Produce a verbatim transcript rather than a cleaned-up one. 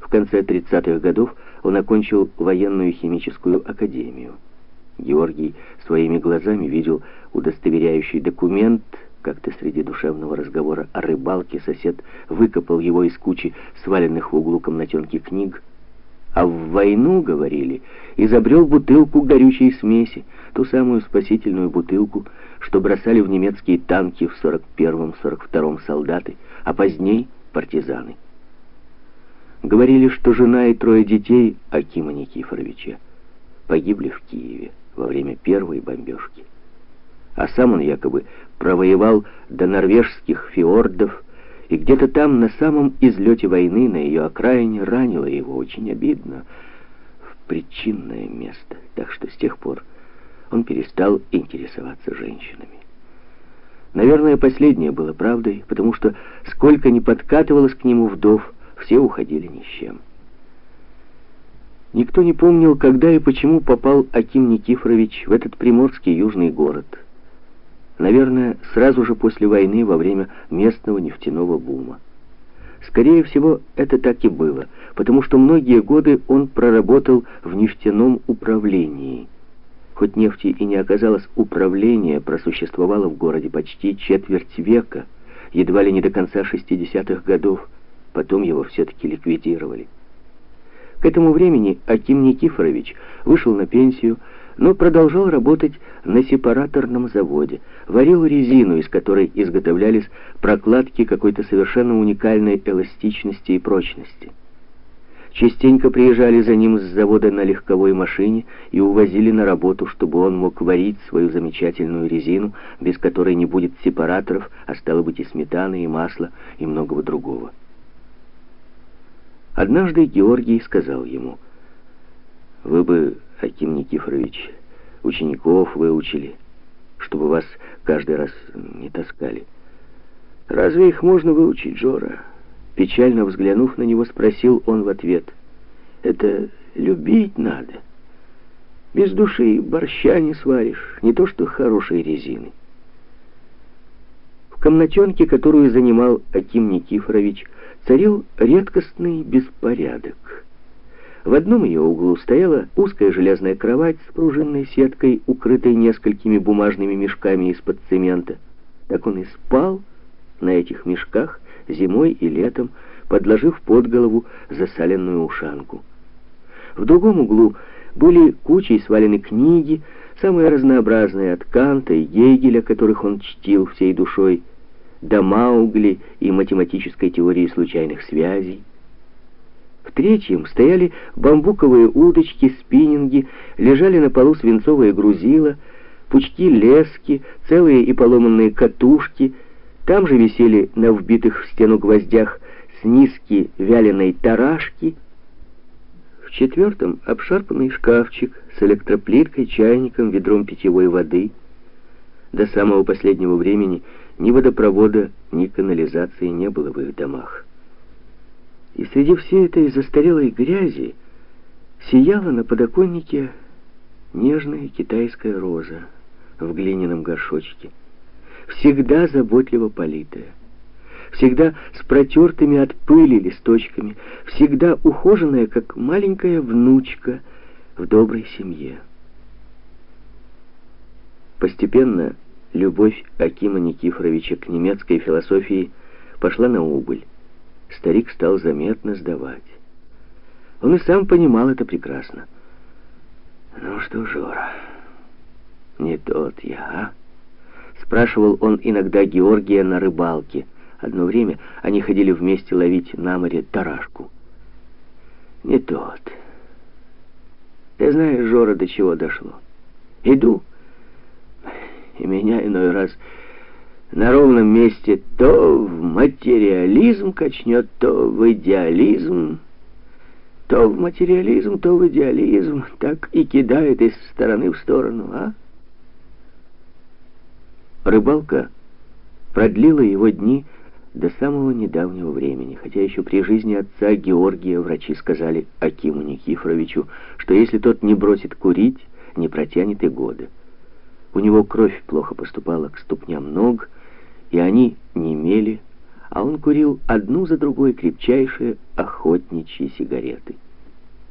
конце тридцатых годов он окончил военную химическую академию. Георгий своими глазами видел удостоверяющий документ. Как-то среди душевного разговора о рыбалке сосед выкопал его из кучи сваленных в углу комнатенки книг. А в войну, говорили, изобрел бутылку горючей смеси, ту самую спасительную бутылку, что бросали в немецкие танки в сорок первом — сорок втором солдаты, а поздней партизаны. Говорили, что жена и трое детей Акима Никифоровича погибли в Киеве во время первой бомбежки. А сам он якобы провоевал до норвежских фьордов, и где-то там, на самом излете войны, на ее окраине, ранило его очень обидно в причинное место. Так что с тех пор он перестал интересоваться женщинами. Наверное, последнее было правдой, потому что сколько ни подкатывалось к нему вдов, все уходили ни с чем. Никто не помнил, когда и почему попал Аким Никифорович в этот приморский южный город. Наверное, сразу же после войны, во время местного нефтяного бума. Скорее всего, это так и было, потому что многие годы он проработал в нефтяном управлении. Хоть нефти и не оказалось, управление просуществовало в городе почти четверть века, едва ли не до конца шестидесятых годов, потом его все-таки ликвидировали. К этому времени Аким Никифорович вышел на пенсию, но продолжал работать на сепараторном заводе, варил резину, из которой изготовлялись прокладки какой-то совершенно уникальной эластичности и прочности. Частенько приезжали за ним с завода на легковой машине и увозили на работу, чтобы он мог варить свою замечательную резину, без которой не будет сепараторов, а стало быть и сметаны, и масла, и многого другого. Однажды Георгий сказал ему: «Вы бы, Аким Никифорович, учеников выучили, чтобы вас каждый раз не таскали». «Разве их можно выучить, Жора?» Печально взглянув на него, спросил он в ответ: «Это любить надо. Без души борща не сваришь, не то что хорошей резины». В комнатенке, которую занимал Аким Никифорович, царил редкостный беспорядок. В одном ее углу стояла узкая железная кровать с пружинной сеткой, укрытой несколькими бумажными мешками из-под цемента. Так он и спал на этих мешках зимой и летом, подложив под голову засаленную ушанку. В другом углу были кучей свалены книги, самые разнообразные, от Канта и Гегеля, которых он чтил всей душой, до Маугли и математической теории случайных связей. В третьем стояли бамбуковые удочки, спиннинги, лежали на полу свинцовые грузила, пучки лески, целые и поломанные катушки. Там же висели на вбитых в стену гвоздях снизки вяленой тарашки. В четвертом обшарпанный шкафчик с электроплиткой, чайником, ведром питьевой воды. До самого последнего времени ни водопровода, ни канализации не было в их домах. И среди всей этой застарелой грязи сияла на подоконнике нежная китайская роза в глиняном горшочке, всегда заботливо политая, всегда с протертыми от пыли листочками, всегда ухоженная, как маленькая внучка в доброй семье. Постепенно любовь Акима Никифоровича к немецкой философии пошла на убыль. Старик стал заметно сдавать. Он и сам понимал это прекрасно. «Ну что, Жора, не тот я, а?» Спрашивал он иногда Георгия на рыбалке. Одно время они ходили вместе ловить на море тарашку. «Не тот. Ты знаешь, Жора, до чего дошло? Иду, и меня иной раз на ровном месте то в материализм качнет, то в идеализм, то в материализм, то в идеализм, так и кидает из стороны в сторону, а?» Рыбалка продлила его дни до самого недавнего времени, хотя еще при жизни отца Георгия врачи сказали Акиму Никифоровичу, что если тот не бросит курить, не протянет и года. У него кровь плохо поступала к ступням ног, и они немели, а он курил одну за другой крепчайшие охотничьи сигареты.